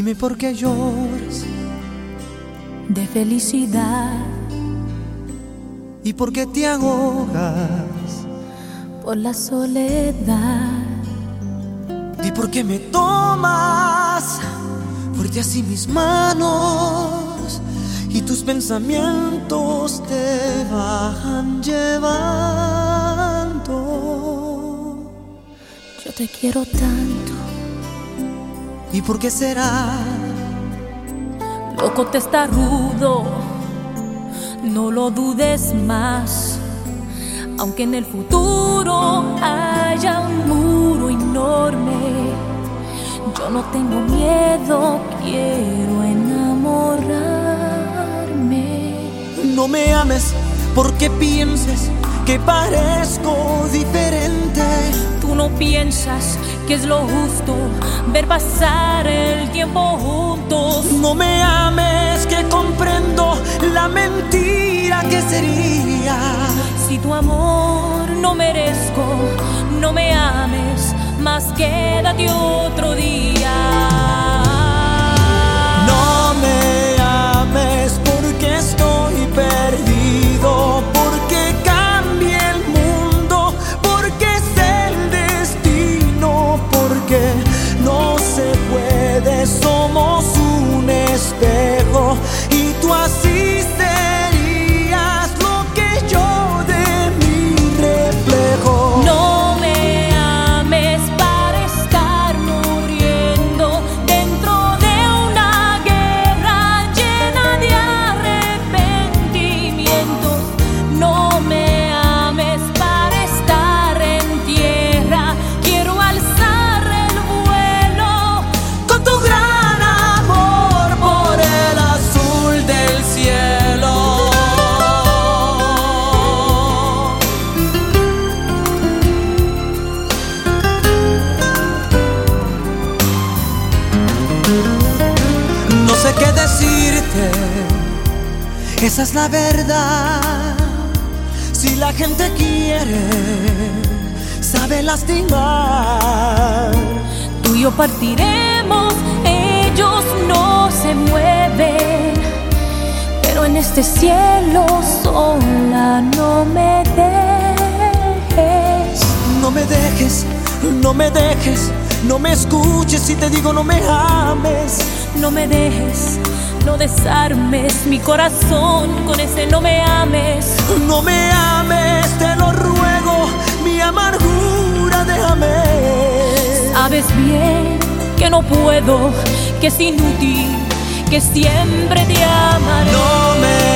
Dime por qué lloras de felicidad y por qué te ahogas por la soledad. Di por qué me tomas fuerte así mis manos y tus pensamientos te van llevando. Yo te quiero tanto. ¿Y por qué será? Loco, testarudo, no lo dudes más. Aunque en el futuro haya un muro enorme, yo no tengo miedo, quiero enamorarme. No me ames porque pienses que parezco diferente. Tú no piensas que es lo justo ver pasar el tiempo juntos. No me ames que comprendo la mentira que sería. Si tu amor no merezco, no me ames, más quédate otro día. No me ames porque estoy perdido, porque cambie el mundo, porque es el destino, porque no se puede, somos un espejo y tú así serías lo que yo de mi reflejo. No me ames para estar muriendo dentro de una guerra llena de arrepentimientos. No me ames para estar en tierra, quiero alzar el vuelo Con tu gran amor por el azul del cielo. No sé qué decirte, esa es la verdad. Si la gente quiere, sabe lastimar. Tú y yo partiremos, ellos no se mueven, pero en este cielo sola no me dejes. No me dejes, no me dejes, no me escuches si te digo no me ames. No me dejes, no desarmes mi corazón con ese no me ames. No me ames, te lo ruego, mi amargura déjame. Sabes bien que no puedo, que es inútil, que siempre te amaré. No me